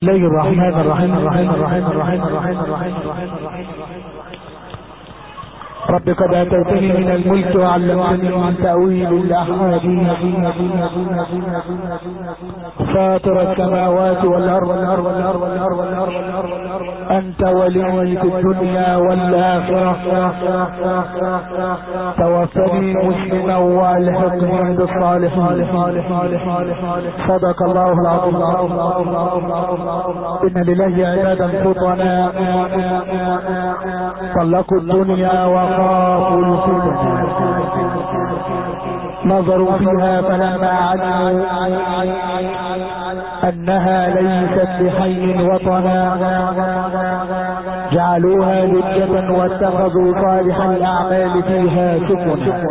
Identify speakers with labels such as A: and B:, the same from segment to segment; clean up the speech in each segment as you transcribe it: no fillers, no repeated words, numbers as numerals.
A: الله الرحمن الرحيم رب قد اتيتني من الملك وعلمتني من تأويل الاحاديث فاطر السماوات والارض انت ولي في الدنيا والاخره توفني مسلما والحقني بالصالحين. صدق الله العظيم. ان لله عبادا فطنا طلقوا الدنيا وخافوا الفتن نظروا فيها فلما علموا انها ليست بحي وطنا جعلوها لجة واتخذوا صالح الاعمال فيها سكنا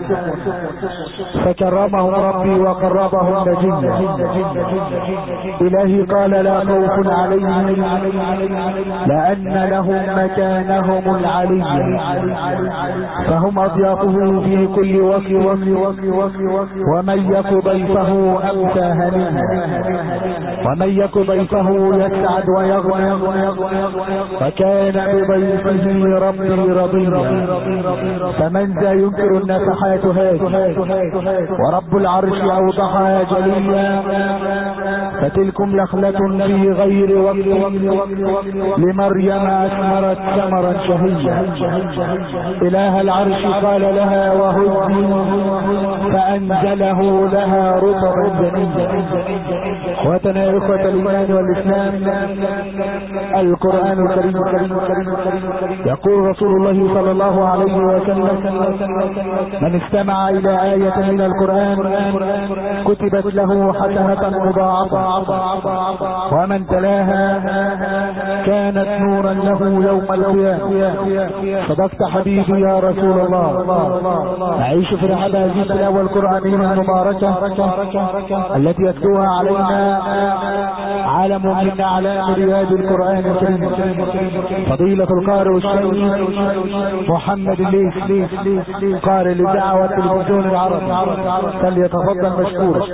A: فكرمهم ربي وقربهم نجيا. الهي قال لا خوف عليهم لان لهم مكانهم العلي فهم اضيافه في كل وقت ومن يك ضيفه امسى هنيا ومن يك ضيفه يسعد ويغنى فكان بضيفه ربي رضيا. فمن ذا ينكر النفحات هذه ورب العرش اوضحها جليا فتلكم لخلة في غير وقت لمريم اثمرت ثمرا شهيا. اله العرش قال لها وهزي فانزله لها رطبا جنيا. اخواتنا اخوة الايمان والاسلام القرآن الكريم يقول رسول الله صلى الله عليه وسلم من استمع الى آية من القرآن كتبت له حسنة مضاعفة ومن تلاها كانت نورا له يوم القيامة. صدقت حبيبي يا رسول الله. نعيش في رحلة هذه التلاوة القرآنية المباركة التي يتلوها علينا عالم من اعلام رياض القرآن الكريم فضيلة القارئ الشيخ محمد الليث قارئ لدعوة التلفزيون العربي فليتفضل مشكورا.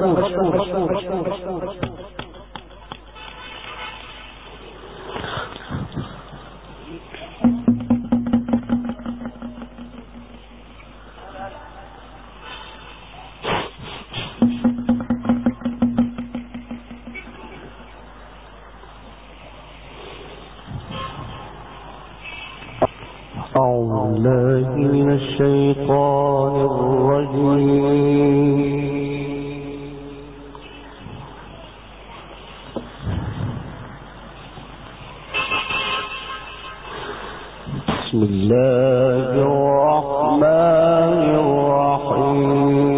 B: أعوذ بالله من الشيطان الرجيم. بسم الله الرحمن الرحيم.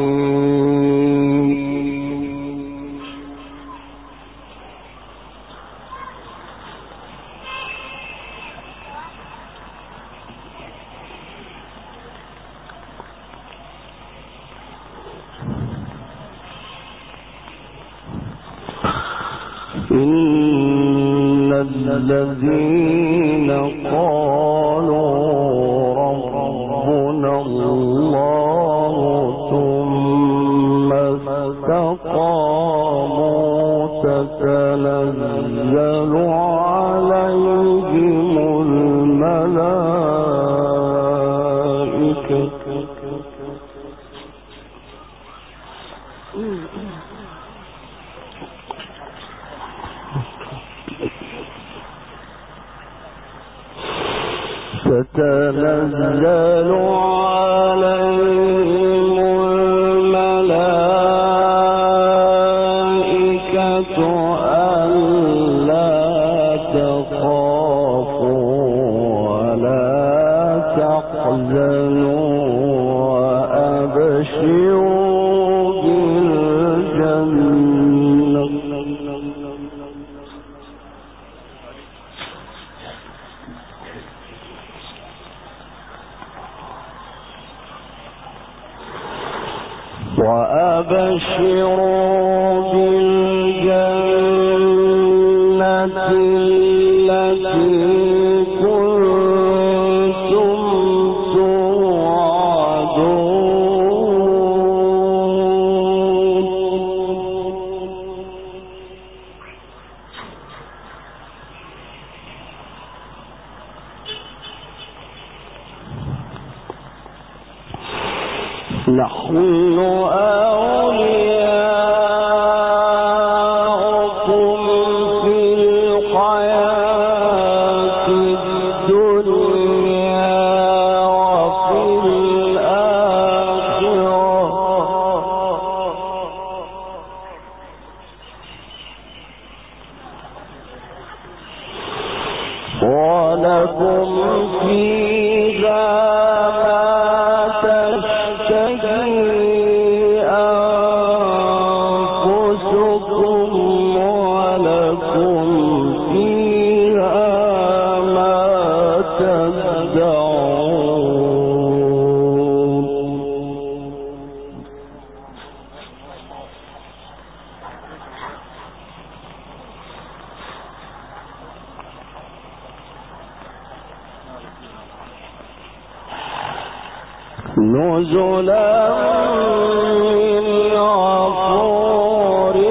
B: إن الذين قالوا ربنا الله ثم استقاموا تتنزل عليهم الملائكة تتنزل عليهم الملائكة ألا تخافوا ولا تحزنوا وأبشروا بالجنة التي كنتم توعدون نحن أولياؤكم في الحياة الدنيا وفي الآخرة ولكم فيها نزلا من غفور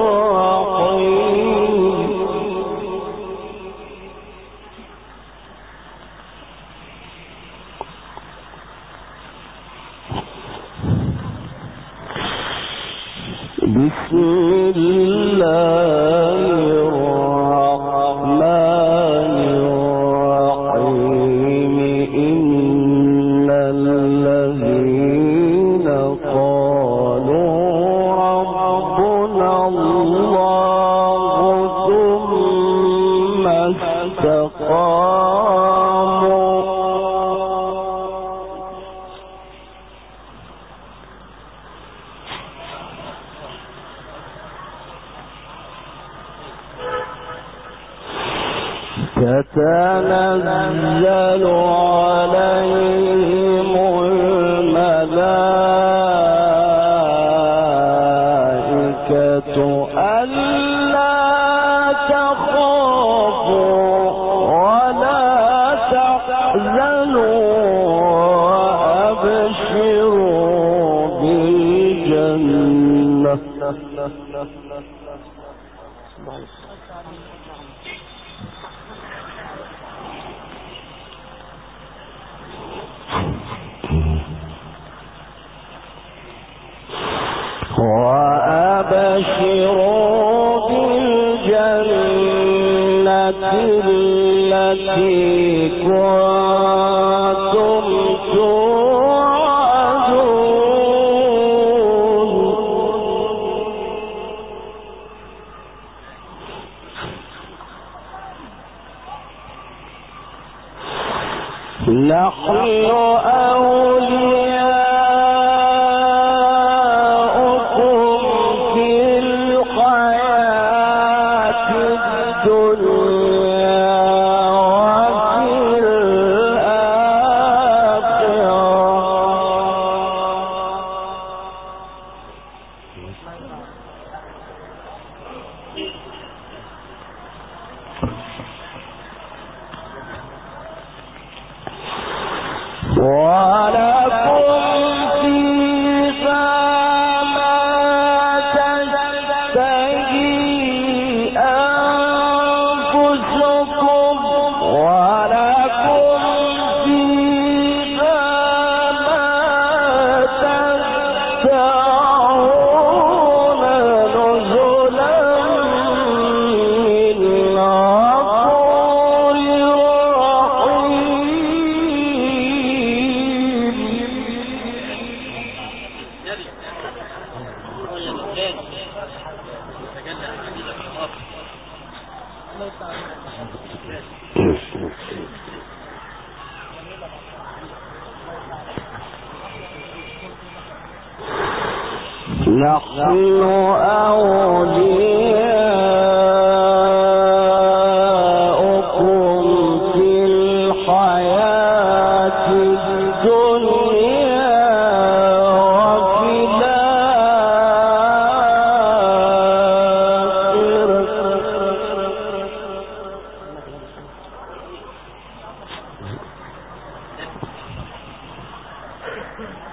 B: رحيم بسم الله الرحمن الرحيم إن الذين قالوا ربنا الله ثم استقاموا تتنزل عليهم الملائكة ألا تخافوا ولا تحزنوا وأبشروا بالجنة وأبشروا بالجنة التي كنتم توعدون نحن أولياؤكم في الحياة الدنيا وفي الآخرة ولكم فيها ما تشتهي أنفسكم ولكم فيها ما تدعون نزلا من غفور نحن أولياؤكم في الحياة الدنيا وفي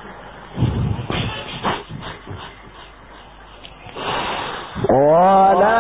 B: الآخرة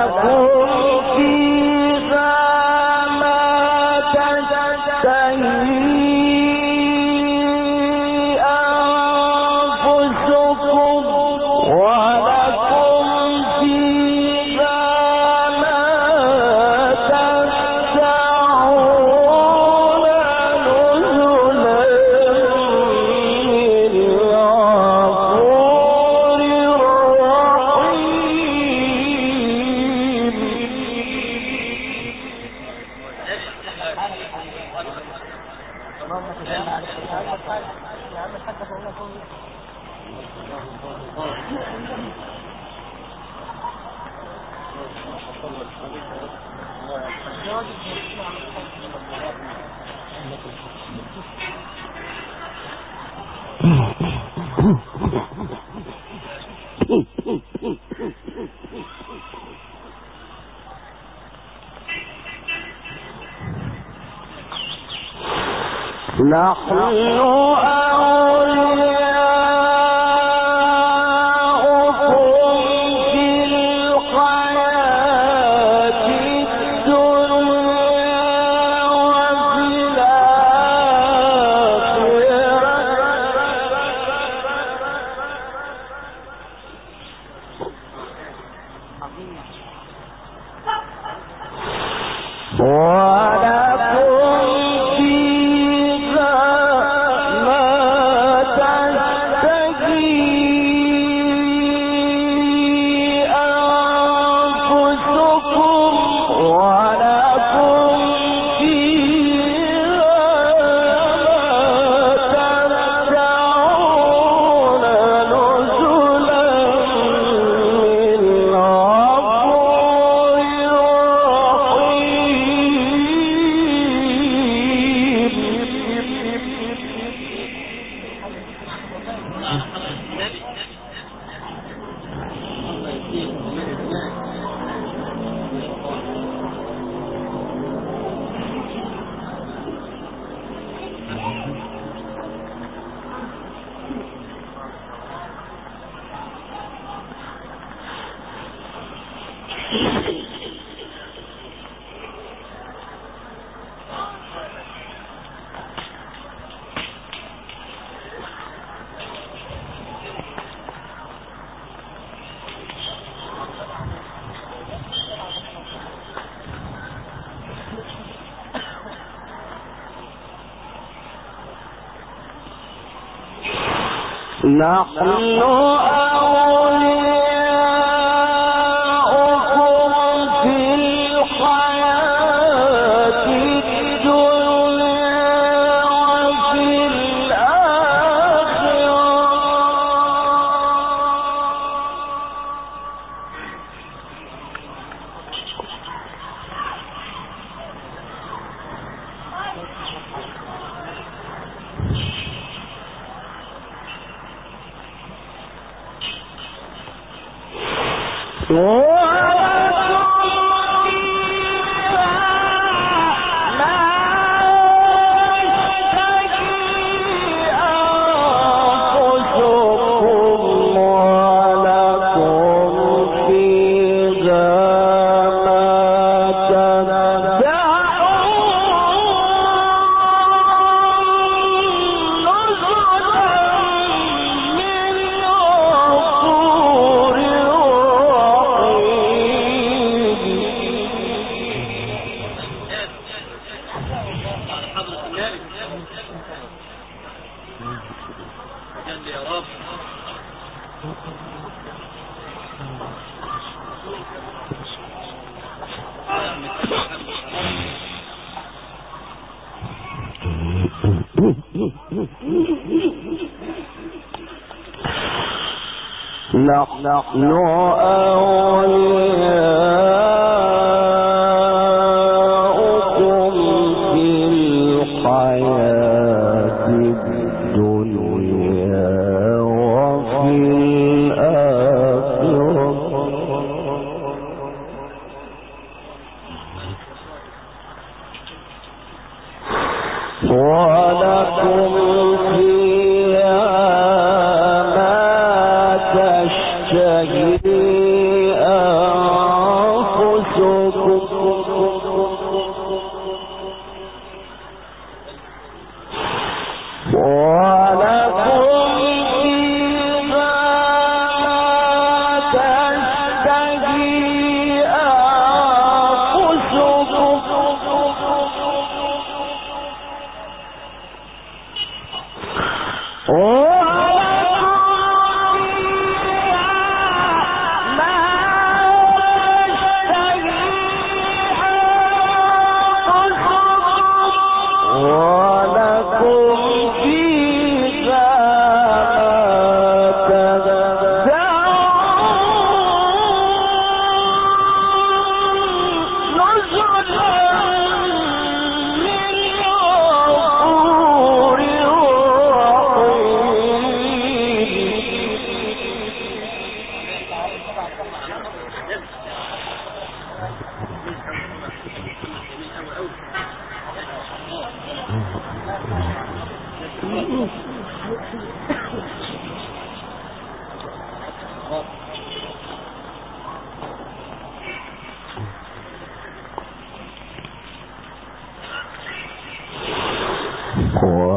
B: نحن أولياؤكم في الحياة الدنيا وفي الآخرة ولكم فيها ما تشتهي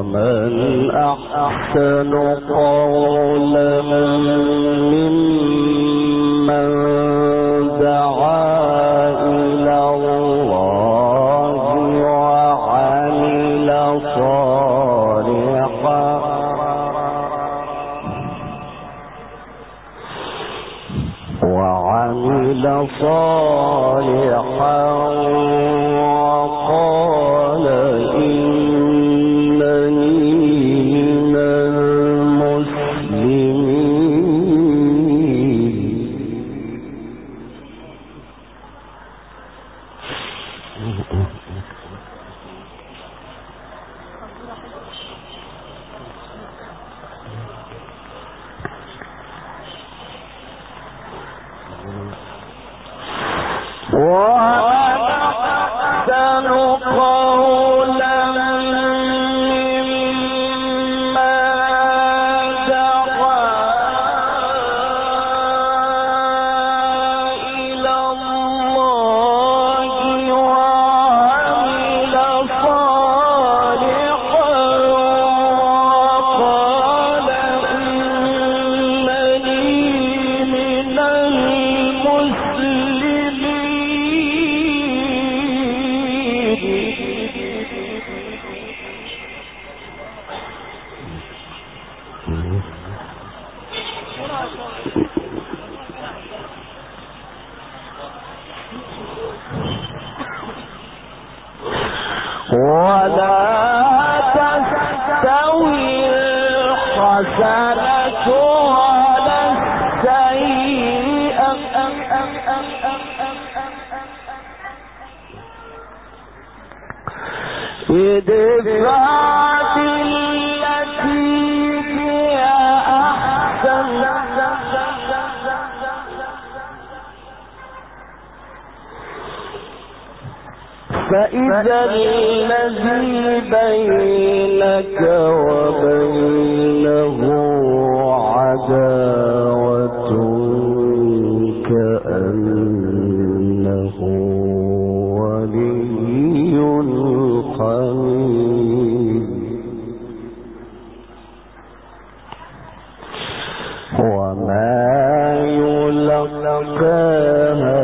B: ومن أحسن قولا ممن دعا إلى الله وعمل صالحا وقال إنني من المسلمين. وأحسن قولا ممن دعا إلى الله وعمل صالحا وقال إنني من ولا تستوي الحسنة ولا السيئة ادفع بالتي هي أحسن فإذا الذي بينك وبينه عداوة كأنه ولي حميم وما يلقاها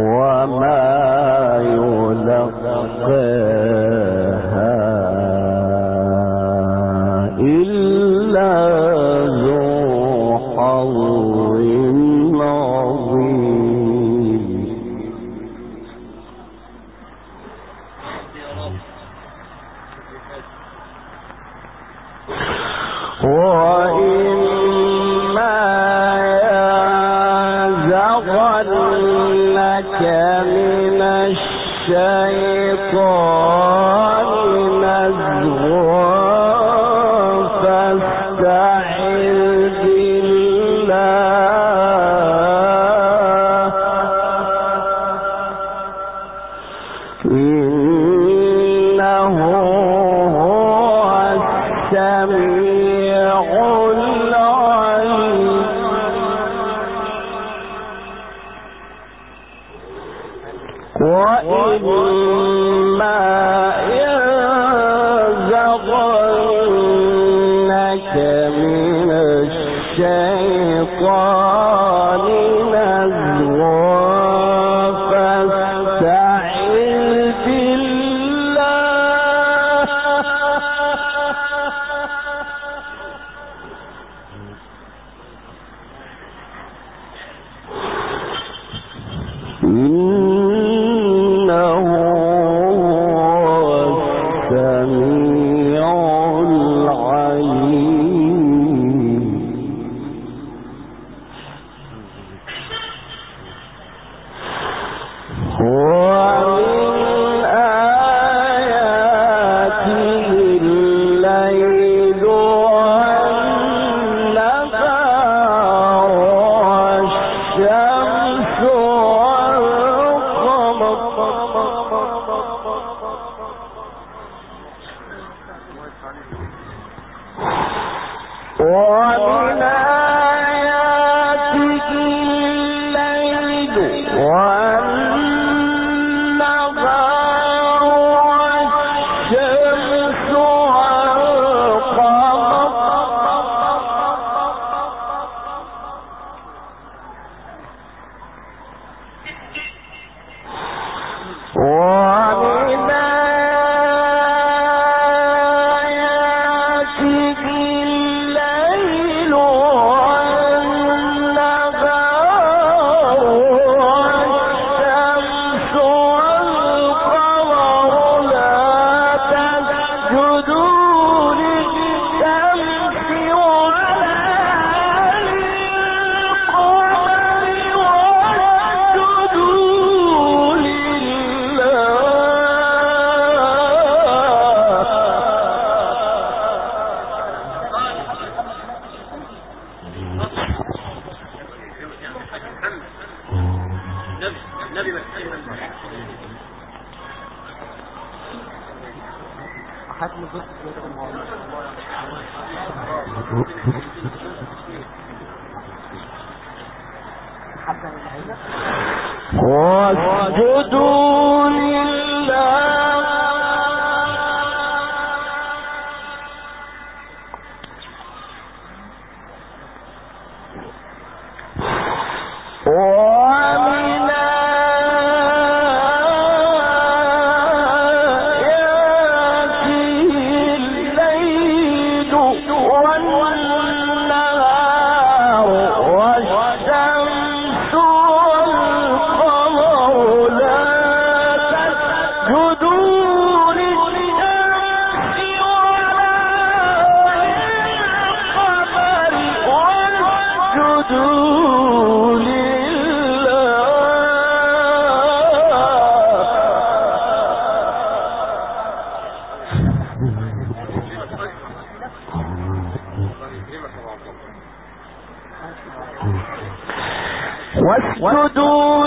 A: واسجدوا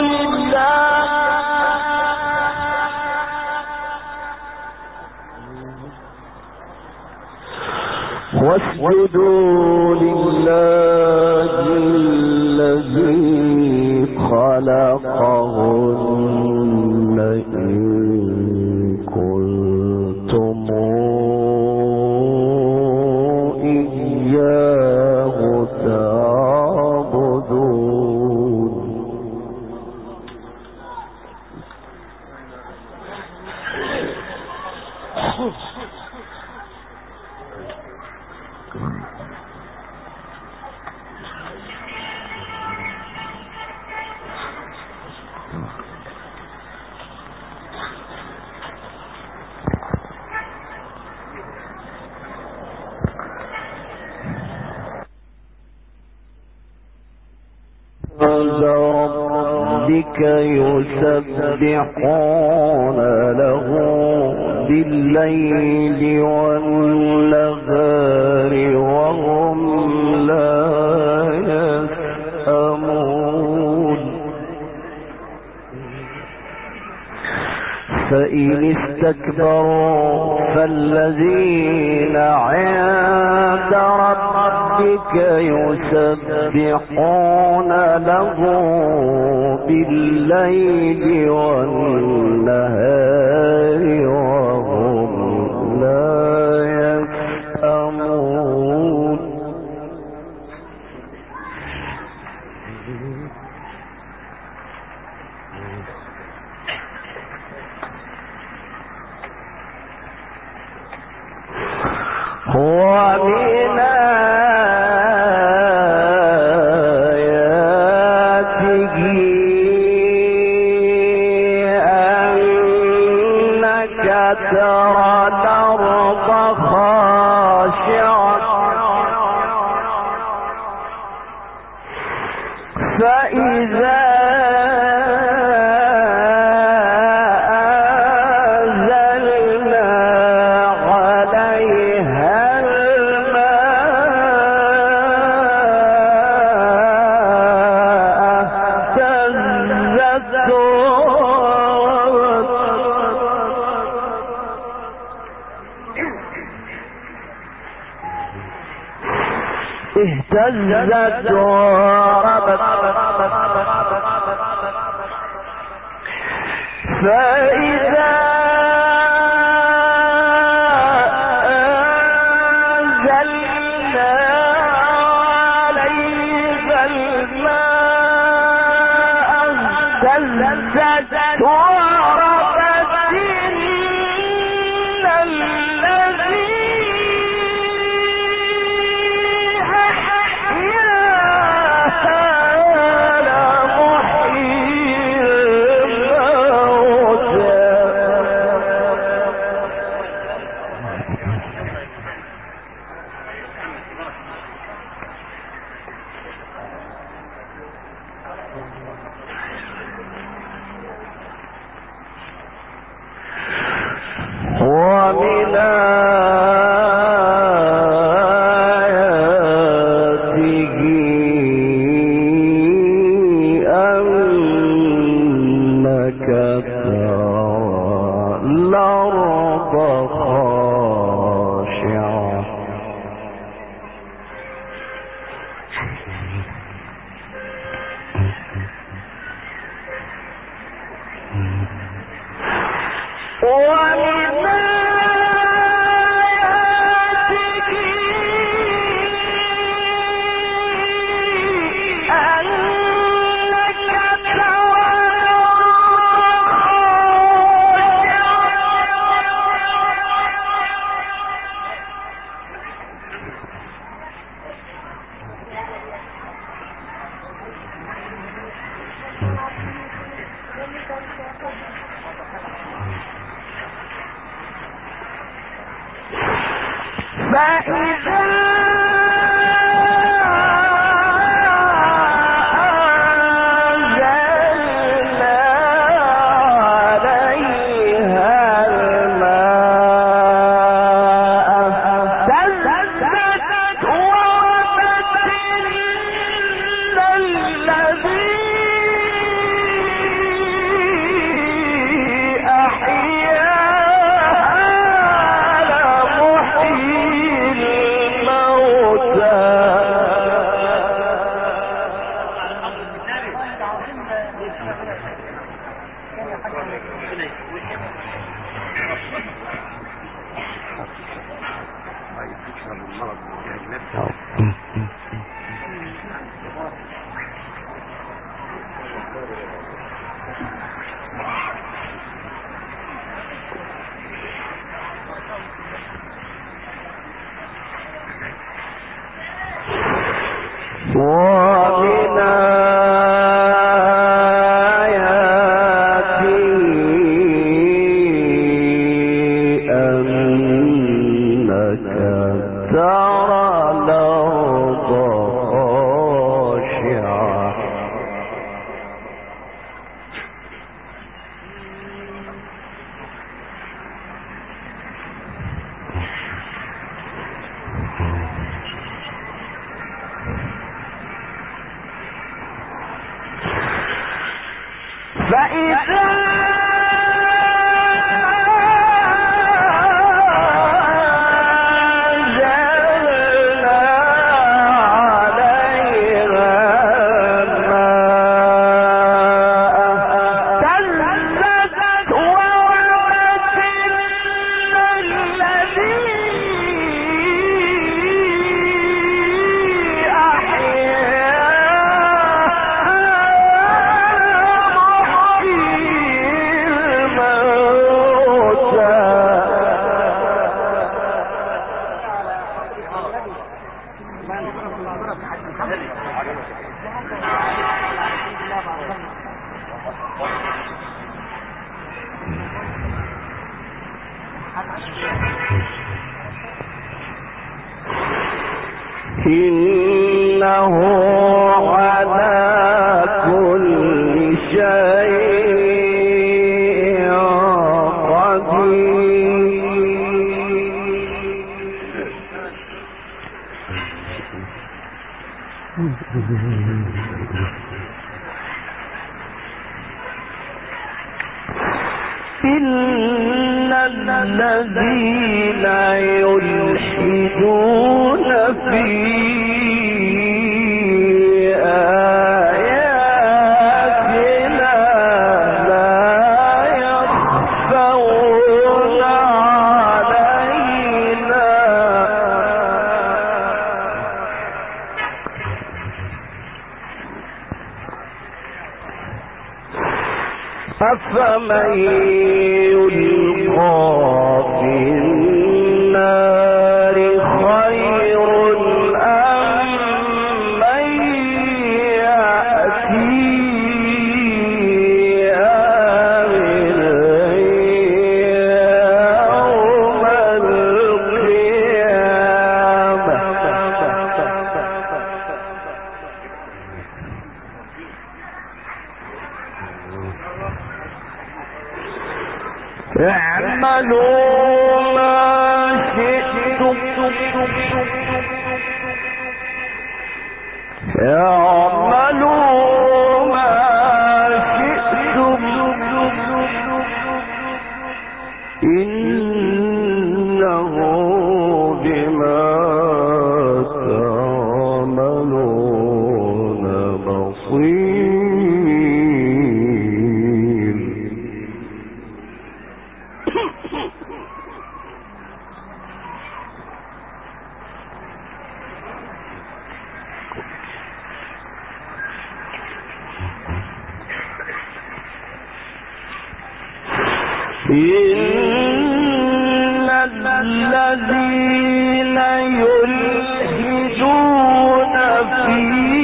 A: لله الذي خلقهن إن كنتم إياه تعبدون
B: ربك يسبحون له بالليل والنهار وهم لا يسأمون فإن استكبروا فالذين عند ربك يسبحون له بالليل والنهار وهم لا يسأمون ومن آياته أنك ترى الأرض خاشعة فإذا اهتزت وربت فإذا أنزلنا عليها الماء اهتزت وربت إن الذي ومن آياته أنك ترى الأرض خاشعة ومن آياته أنك ترى فإذا أنزلنا عليها الماء اهتزت وربت إن الذي أحياها لمحيي الموتى ومن آياته أنك ترى الأرض خاشعة إنه على كل شيء إن الذين يلحدون في آياتنا لا يخفون علينا أفمن يلقى في النار خير أم من يأتي آمنا يوم القيامة اعملوا ما شئتم اعملوا ما شئتم إنه بما تعملون بصير. إن الذين يلحدون في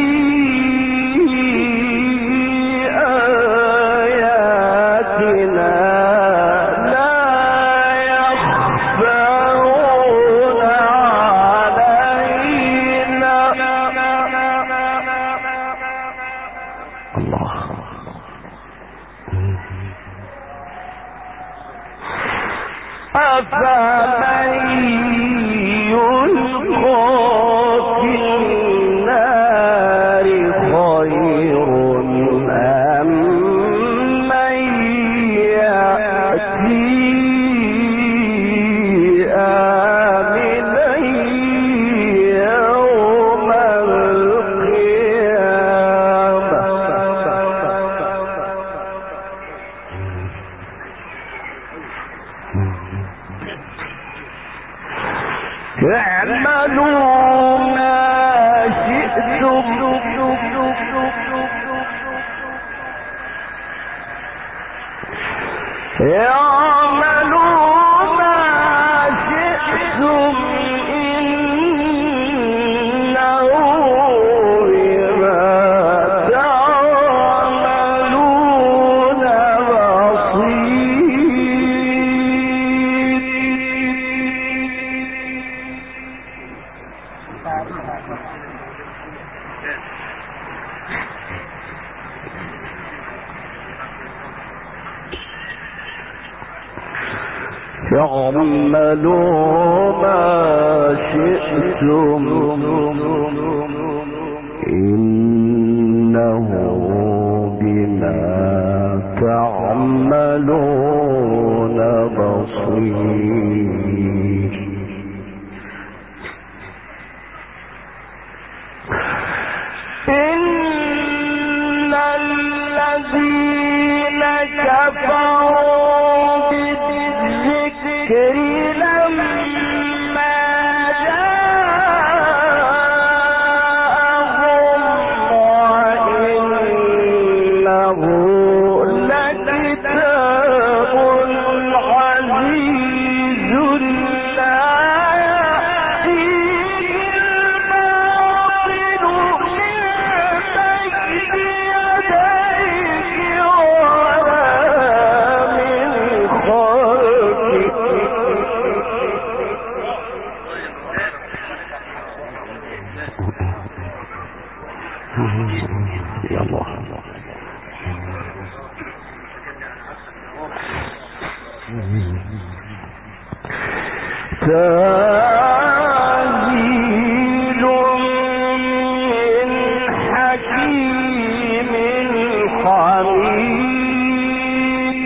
B: آياتنا لا يخفون علينا الله أفمن يلقى في النار خير أم من يأتي آمنا يوم القيامة اعملوا ما شئتم اعملوا ما شئتم إنه بما تعملون اعملوا ما شئتم إنه بما تعملون تعملون بصير. إن الذين كفروا بالذكر لما جاءهم وإنه لكتاب عزيز لا يأتيه الباطل من بين يديه ولا من خلفه. يا الله تنزيل من حكيم حميد.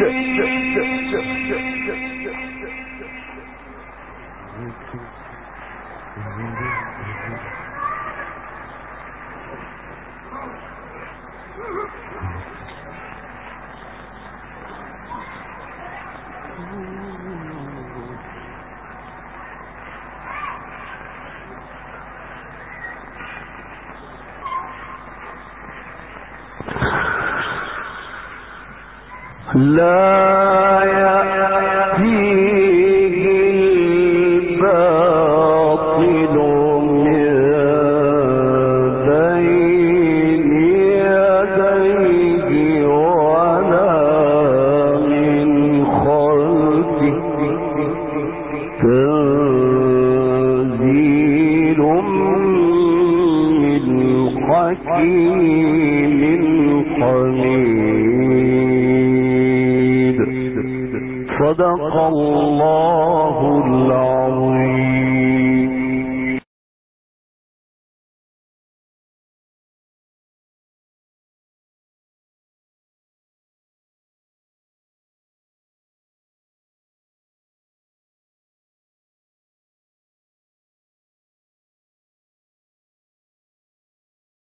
B: لا يأتيه الباطل من بين يديه ولا من خلفه. تنزيل من حكيم حميد. صدق الله العظيم.